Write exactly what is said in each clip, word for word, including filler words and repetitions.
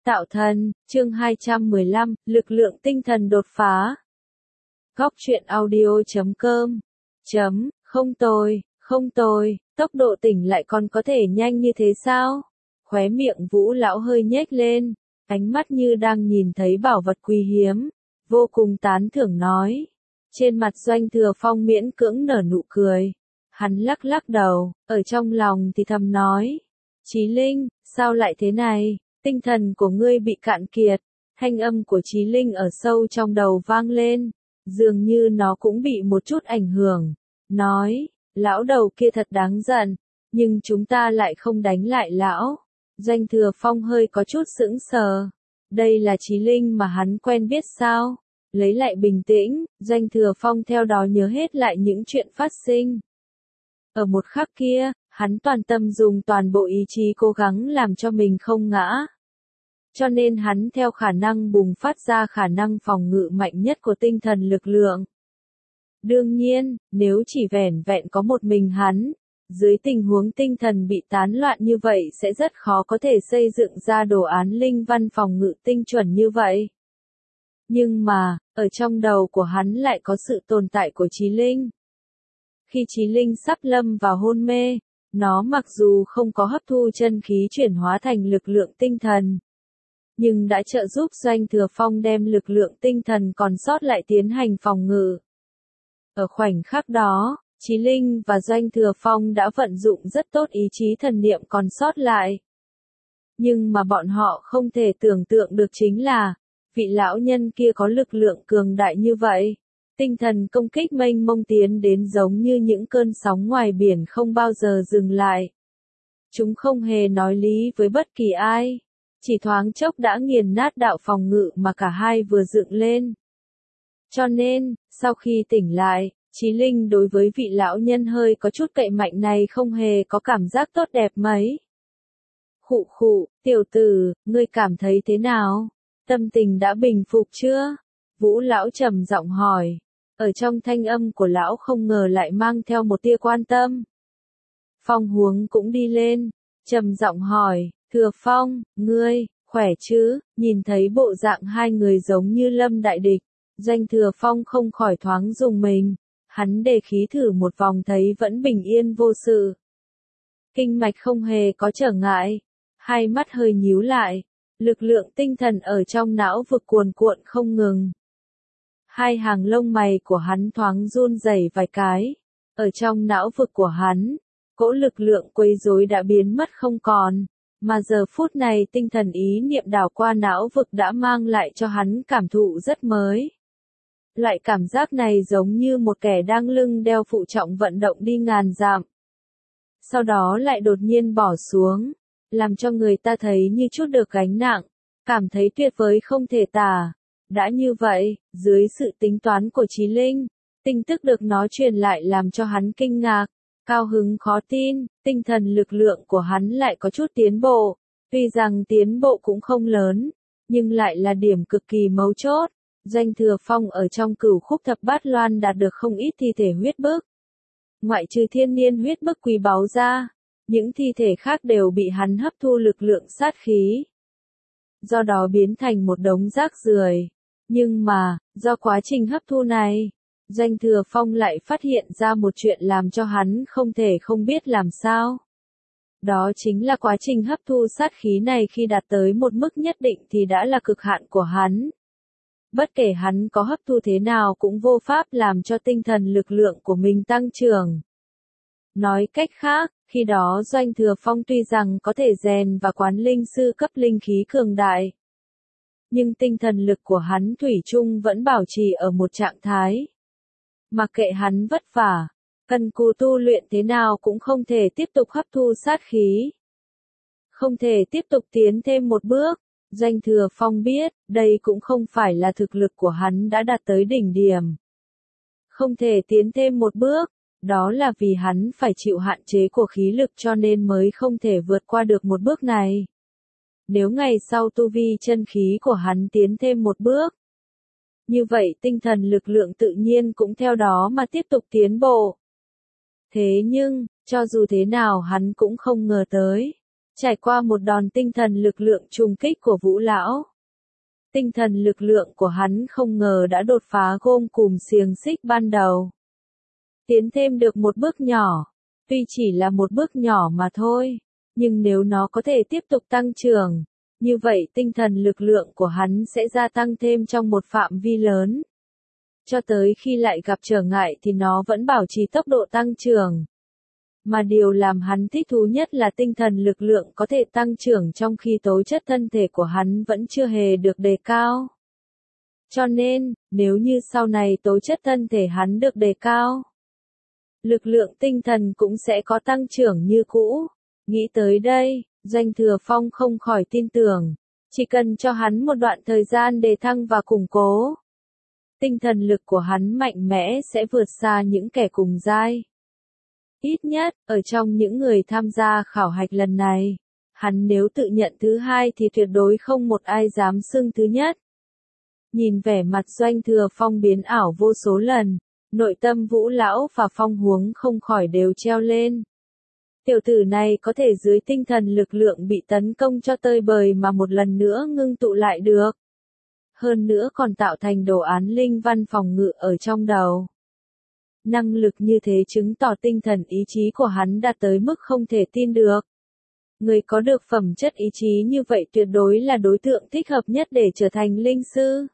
Tạo thần, chương hai trăm mười lăm, lực lượng tinh thần đột phá. Góc truyện audio chấm com. Chấm, không tồi, không tồi, tốc độ tỉnh lại còn có thể nhanh như thế sao? Khóe miệng Vũ lão hơi nhếch lên, ánh mắt như đang nhìn thấy bảo vật quý hiếm, vô cùng tán thưởng nói. Trên mặt Doanh Thừa Phong miễn cưỡng nở nụ cười, hắn lắc lắc đầu, ở trong lòng thì thầm nói. Chí Linh, sao lại thế này? Tinh thần của ngươi bị cạn kiệt, thanh âm của Chí Linh ở sâu trong đầu vang lên, dường như nó cũng bị một chút ảnh hưởng, nói, lão đầu kia thật đáng giận, nhưng chúng ta lại không đánh lại lão. Doanh Thừa Phong hơi có chút sững sờ, đây là Chí Linh mà hắn quen biết sao? Lấy lại bình tĩnh, Doanh Thừa Phong theo đó nhớ hết lại những chuyện phát sinh. Ở một khắc kia, hắn toàn tâm dùng toàn bộ ý chí cố gắng làm cho mình không ngã. Cho nên hắn theo khả năng bùng phát ra khả năng phòng ngự mạnh nhất của tinh thần lực lượng. Đương nhiên, nếu chỉ vẻn vẹn có một mình hắn, dưới tình huống tinh thần bị tán loạn như vậy sẽ rất khó có thể xây dựng ra đồ án linh văn phòng ngự tinh chuẩn như vậy. Nhưng mà, ở trong đầu của hắn lại có sự tồn tại của Chí Linh. Khi Chí Linh sắp lâm vào hôn mê, nó mặc dù không có hấp thu chân khí chuyển hóa thành lực lượng tinh thần, nhưng đã trợ giúp Doanh Thừa Phong đem lực lượng tinh thần còn sót lại tiến hành phòng ngự. Ở khoảnh khắc đó, Chí Linh và Doanh Thừa Phong đã vận dụng rất tốt ý chí thần niệm còn sót lại. Nhưng mà bọn họ không thể tưởng tượng được chính là, vị lão nhân kia có lực lượng cường đại như vậy. Tinh thần công kích mênh mông tiến đến giống như những cơn sóng ngoài biển không bao giờ dừng lại. Chúng không hề nói lý với bất kỳ ai. Chỉ thoáng chốc đã nghiền nát đạo phòng ngự mà cả hai vừa dựng lên. Cho nên, sau khi tỉnh lại, Chí Linh đối với vị lão nhân hơi có chút cậy mạnh này không hề có cảm giác tốt đẹp mấy. Khụ khụ, tiểu tử, ngươi cảm thấy thế nào? Tâm tình đã bình phục chưa? Vũ lão trầm giọng hỏi. Ở trong thanh âm của lão không ngờ lại mang theo một tia quan tâm. Phong Huống cũng đi lên, trầm giọng hỏi. Thừa Phong, ngươi, khỏe chứ? Nhìn thấy bộ dạng hai người giống như lâm đại địch, Doanh Thừa Phong không khỏi thoáng rùng mình, hắn đề khí thử một vòng thấy vẫn bình yên vô sự. Kinh mạch không hề có trở ngại, hai mắt hơi nhíu lại, lực lượng tinh thần ở trong não vực cuồn cuộn không ngừng. Hai hàng lông mày của hắn thoáng run rẩy vài cái, ở trong não vực của hắn, cỗ lực lượng quấy rối đã biến mất không còn. Mà giờ phút này tinh thần ý niệm đảo qua não vực đã mang lại cho hắn cảm thụ rất mới. Loại cảm giác này giống như một kẻ đang lưng đeo phụ trọng vận động đi ngàn dặm. Sau đó lại đột nhiên bỏ xuống, làm cho người ta thấy như chút được gánh nặng, cảm thấy tuyệt vời không thể tả. Đã như vậy, dưới sự tính toán của Chí Linh, tin tức được nó truyền lại làm cho hắn kinh ngạc. Cao hứng khó tin, tinh thần lực lượng của hắn lại có chút tiến bộ, tuy rằng tiến bộ cũng không lớn, nhưng lại là điểm cực kỳ mấu chốt. Doanh Thừa Phong ở trong cửu khúc thập bát loan đạt được không ít thi thể huyết bức. Ngoại trừ thiên niên huyết bức quý báu ra, những thi thể khác đều bị hắn hấp thu lực lượng sát khí. Do đó biến thành một đống rác rưởi. Nhưng mà, do quá trình hấp thu này, Doanh Thừa Phong lại phát hiện ra một chuyện làm cho hắn không thể không biết làm sao. Đó chính là quá trình hấp thu sát khí này khi đạt tới một mức nhất định thì đã là cực hạn của hắn. Bất kể hắn có hấp thu thế nào cũng vô pháp làm cho tinh thần lực lượng của mình tăng trưởng. Nói cách khác, khi đó Doanh Thừa Phong tuy rằng có thể rèn và quán linh sư cấp linh khí cường đại, nhưng tinh thần lực của hắn thủy chung vẫn bảo trì ở một trạng thái. Mặc kệ hắn vất vả, cần cù tu luyện thế nào cũng không thể tiếp tục hấp thu sát khí. Không thể tiếp tục tiến thêm một bước. Doanh Thừa Phong biết, đây cũng không phải là thực lực của hắn đã đạt tới đỉnh điểm. Không thể tiến thêm một bước, đó là vì hắn phải chịu hạn chế của khí lực cho nên mới không thể vượt qua được một bước này. Nếu ngày sau tu vi chân khí của hắn tiến thêm một bước, như vậy tinh thần lực lượng tự nhiên cũng theo đó mà tiếp tục tiến bộ. Thế nhưng, cho dù thế nào hắn cũng không ngờ tới. Trải qua một đòn tinh thần lực lượng trùng kích của Vũ lão, tinh thần lực lượng của hắn không ngờ đã đột phá gông cùm xiềng xích ban đầu. Tiến thêm được một bước nhỏ, tuy chỉ là một bước nhỏ mà thôi, nhưng nếu nó có thể tiếp tục tăng trưởng, như vậy tinh thần lực lượng của hắn sẽ gia tăng thêm trong một phạm vi lớn. Cho tới khi lại gặp trở ngại thì nó vẫn bảo trì tốc độ tăng trưởng. Mà điều làm hắn thích thú nhất là tinh thần lực lượng có thể tăng trưởng trong khi tố chất thân thể của hắn vẫn chưa hề được đề cao. Cho nên, nếu như sau này tố chất thân thể hắn được đề cao, lực lượng tinh thần cũng sẽ có tăng trưởng như cũ. Nghĩ tới đây, Doanh Thừa Phong không khỏi tin tưởng, chỉ cần cho hắn một đoạn thời gian đề thăng và củng cố, tinh thần lực của hắn mạnh mẽ sẽ vượt xa những kẻ cùng giai. Ít nhất, ở trong những người tham gia khảo hạch lần này, hắn nếu tự nhận thứ hai thì tuyệt đối không một ai dám xưng thứ nhất. Nhìn vẻ mặt Doanh Thừa Phong biến ảo vô số lần, nội tâm Vũ lão và Phong Huống không khỏi đều treo lên. Tiểu tử này có thể dưới tinh thần lực lượng bị tấn công cho tơi bời mà một lần nữa ngưng tụ lại được. Hơn nữa còn tạo thành đồ án linh văn phòng ngự ở trong đầu. Năng lực như thế chứng tỏ tinh thần ý chí của hắn đạt tới mức không thể tin được. Người có được phẩm chất ý chí như vậy tuyệt đối là đối tượng thích hợp nhất để trở thành linh sư.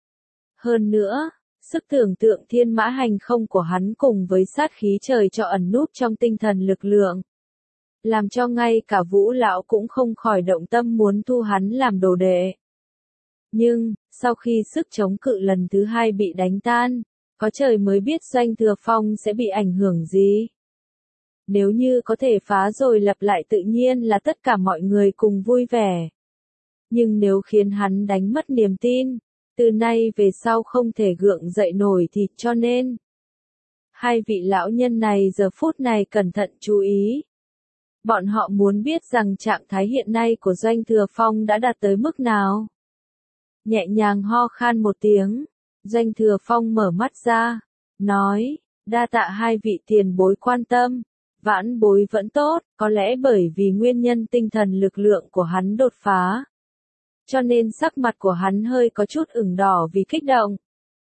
Hơn nữa, sức tưởng tượng thiên mã hành không của hắn cùng với sát khí trời cho ẩn núp trong tinh thần lực lượng, làm cho ngay cả Vũ lão cũng không khỏi động tâm muốn thu hắn làm đồ đệ. Nhưng, sau khi sức chống cự lần thứ hai bị đánh tan, có trời mới biết Doanh Thừa Phong sẽ bị ảnh hưởng gì. Nếu như có thể phá rồi lập lại tự nhiên là tất cả mọi người cùng vui vẻ. Nhưng nếu khiến hắn đánh mất niềm tin, từ nay về sau không thể gượng dậy nổi thì cho nên. Hai vị lão nhân này giờ phút này cẩn thận chú ý. Bọn họ muốn biết rằng trạng thái hiện nay của Doanh Thừa Phong đã đạt tới mức nào. Nhẹ nhàng ho khan một tiếng, Doanh Thừa Phong mở mắt ra, nói, đa tạ hai vị tiền bối quan tâm, vãn bối vẫn tốt, có lẽ bởi vì nguyên nhân tinh thần lực lượng của hắn đột phá. Cho nên sắc mặt của hắn hơi có chút ửng đỏ vì kích động.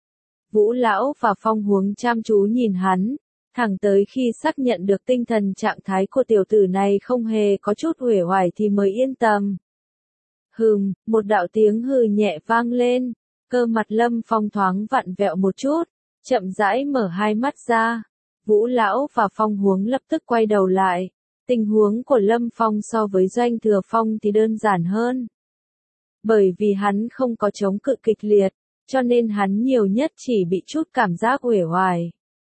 Vũ lão và Phong Huống chăm chú nhìn hắn, thẳng tới khi xác nhận được tinh thần trạng thái của tiểu tử này không hề có chút uể oải thì mới yên tâm. Hừm, một đạo tiếng hừ nhẹ vang lên, cơ mặt Lâm Phong thoáng vặn vẹo một chút, chậm rãi mở hai mắt ra. Vũ lão và Phong Huống lập tức quay đầu lại. Tình huống của Lâm Phong so với Doanh Thừa Phong thì đơn giản hơn. Bởi vì hắn không có chống cự kịch liệt, cho nên hắn nhiều nhất chỉ bị chút cảm giác uể oải,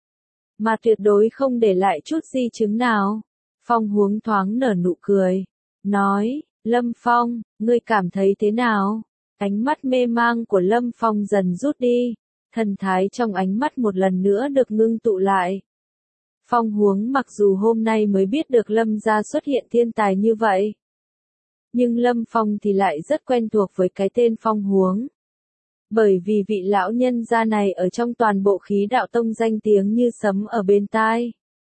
mà tuyệt đối không để lại chút di chứng nào. Phong Huống thoáng nở nụ cười, nói, Lâm Phong, ngươi cảm thấy thế nào? Ánh mắt mê mang của Lâm Phong dần rút đi, thần thái trong ánh mắt một lần nữa được ngưng tụ lại. Phong Huống mặc dù hôm nay mới biết được Lâm gia xuất hiện thiên tài như vậy, nhưng Lâm Phong thì lại rất quen thuộc với cái tên Phong Huống. Bởi vì vị lão nhân gia này ở trong toàn bộ khí đạo tông danh tiếng như sấm ở bên tai.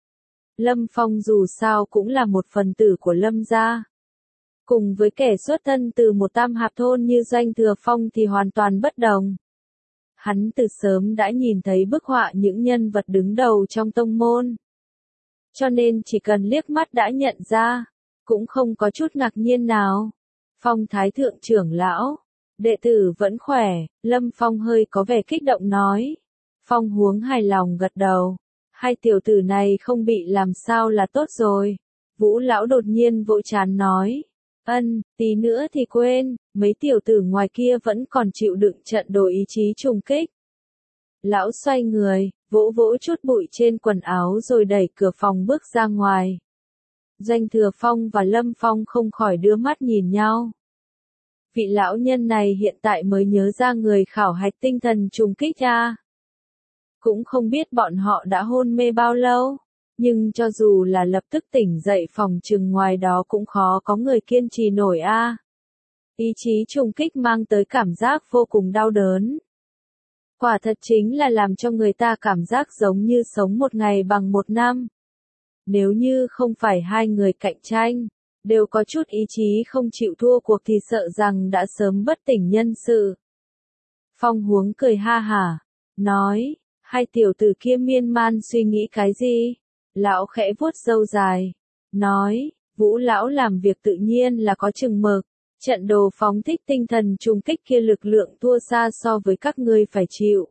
Lâm Phong dù sao cũng là một phần tử của Lâm gia. Cùng với kẻ xuất thân từ một tam hạp thôn như Doanh Thừa Phong thì hoàn toàn bất đồng. Hắn từ sớm đã nhìn thấy bức họa những nhân vật đứng đầu trong tông môn. Cho nên chỉ cần liếc mắt đã nhận ra, cũng không có chút ngạc nhiên nào. Phong Thái Thượng trưởng lão, đệ tử vẫn khỏe, Lâm Phong hơi có vẻ kích động nói. Phong Huống hài lòng gật đầu. Hai tiểu tử này không bị làm sao là tốt rồi. Vũ lão đột nhiên vội trán nói. Ân, tí nữa thì quên, mấy tiểu tử ngoài kia vẫn còn chịu đựng trận đồ ý chí trùng kích. Lão xoay người, vỗ vỗ chút bụi trên quần áo rồi đẩy cửa phòng bước ra ngoài. Doanh Thừa Phong và Lâm Phong không khỏi đưa mắt nhìn nhau. Vị lão nhân này hiện tại mới nhớ ra người khảo hạch tinh thần trùng kích ra. Cũng không biết bọn họ đã hôn mê bao lâu. Nhưng cho dù là lập tức tỉnh dậy phòng chừng ngoài đó cũng khó có người kiên trì nổi a. À. Ý chí trùng kích mang tới cảm giác vô cùng đau đớn. Quả thật chính là làm cho người ta cảm giác giống như sống một ngày bằng một năm. Nếu như không phải hai người cạnh tranh, đều có chút ý chí không chịu thua cuộc thì sợ rằng đã sớm bất tỉnh nhân sự. Phong Huống cười ha hả, nói, hai tiểu tử kia miên man suy nghĩ cái gì? Lão khẽ vuốt râu dài, nói, Vũ lão làm việc tự nhiên là có chừng mực, trận đồ phóng thích tinh thần trùng kích kia lực lượng thua xa so với các ngươi phải chịu.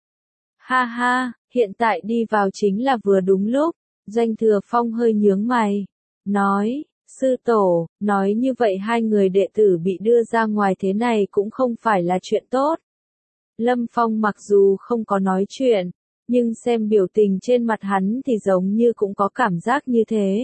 Ha ha, hiện tại đi vào chính là vừa đúng lúc, Doanh Thừa Phong hơi nhướng mày, nói, sư tổ, nói như vậy hai người đệ tử bị đưa ra ngoài thế này cũng không phải là chuyện tốt. Lâm Phong mặc dù không có nói chuyện, nhưng xem biểu tình trên mặt hắn thì giống như cũng có cảm giác như thế.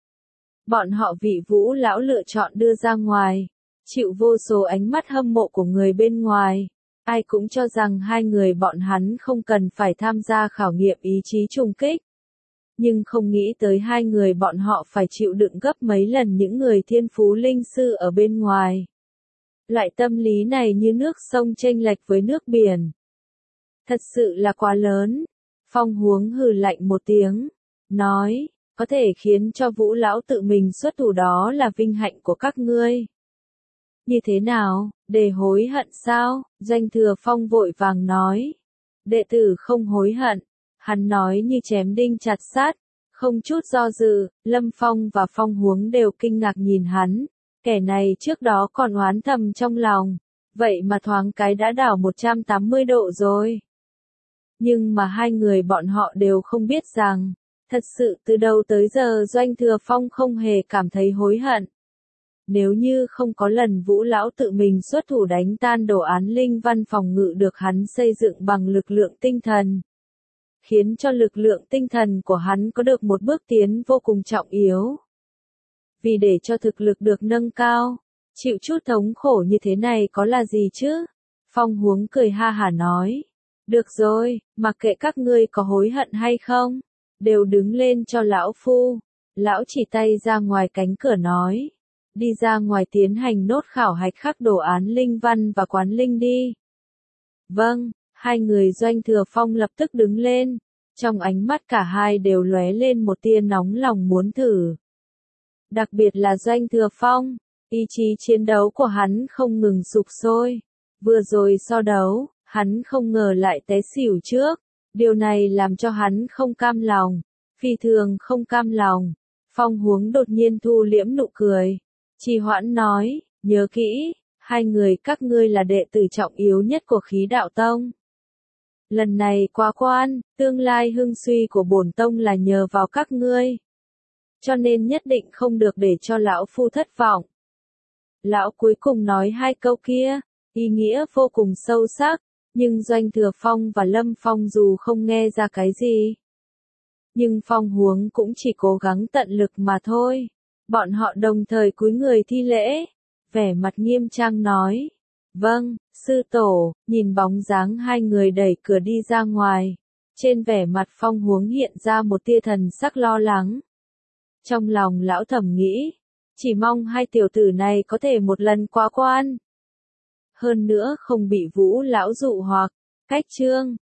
Bọn họ vị Vũ lão lựa chọn đưa ra ngoài, chịu vô số ánh mắt hâm mộ của người bên ngoài. Ai cũng cho rằng hai người bọn hắn không cần phải tham gia khảo nghiệm ý chí trùng kích. Nhưng không nghĩ tới hai người bọn họ phải chịu đựng gấp mấy lần những người thiên phú linh sư ở bên ngoài. Loại tâm lý này như nước sông chênh lệch với nước biển. Thật sự là quá lớn. Phong Huống hừ lạnh một tiếng, nói, có thể khiến cho Vũ lão tự mình xuất thủ đó là vinh hạnh của các ngươi. Như thế nào, để hối hận sao? Doanh Thừa Phong vội vàng nói. Đệ tử không hối hận. Hắn nói như chém đinh chặt sắt, không chút do dự. Lâm Phong và Phong Huống đều kinh ngạc nhìn hắn. Kẻ này trước đó còn oán thầm trong lòng, vậy mà thoáng cái đã đảo một trăm tám mươi độ rồi. Nhưng mà hai người bọn họ đều không biết rằng, thật sự từ đầu tới giờ Doanh Thừa Phong không hề cảm thấy hối hận. Nếu như không có lần Vũ lão tự mình xuất thủ đánh tan đồ án linh văn phòng ngự được hắn xây dựng bằng lực lượng tinh thần, khiến cho lực lượng tinh thần của hắn có được một bước tiến vô cùng trọng yếu. Vì để cho thực lực được nâng cao, chịu chút thống khổ như thế này có là gì chứ? Phong Huống cười ha hả nói, được rồi, mặc kệ các ngươi có hối hận hay không, đều đứng lên cho lão phu. Lão chỉ tay ra ngoài cánh cửa nói, đi ra ngoài tiến hành nốt khảo hạch khắc đồ án linh văn và quán linh đi. Vâng, hai người Doanh Thừa Phong lập tức đứng lên, trong ánh mắt cả hai đều lóe lên một tia nóng lòng muốn thử. Đặc biệt là Doanh Thừa Phong, ý chí chiến đấu của hắn không ngừng sục sôi. Vừa rồi so đấu, hắn không ngờ lại té xỉu trước. Điều này làm cho hắn không cam lòng, phi thường không cam lòng. Phong Huống đột nhiên thu liễm nụ cười, trì hoãn nói, nhớ kỹ, hai người các ngươi là đệ tử trọng yếu nhất của Khí Đạo Tông. Lần này qua quan, tương lai hưng suy của bổn tông là nhờ vào các ngươi. Cho nên nhất định không được để cho lão phu thất vọng. Lão cuối cùng nói hai câu kia, ý nghĩa vô cùng sâu sắc, nhưng Doanh Thừa Phong và Lâm Phong dù không nghe ra cái gì. Nhưng Phong Huống cũng chỉ cố gắng tận lực mà thôi. Bọn họ đồng thời cúi người thi lễ, vẻ mặt nghiêm trang nói, vâng, sư tổ. Nhìn bóng dáng hai người đẩy cửa đi ra ngoài, trên vẻ mặt Phong Huống hiện ra một tia thần sắc lo lắng. Trong lòng lão thầm nghĩ, chỉ mong hai tiểu tử này có thể một lần qua quan. Hơn nữa không bị Vũ lão dụ hoặc, cách chương.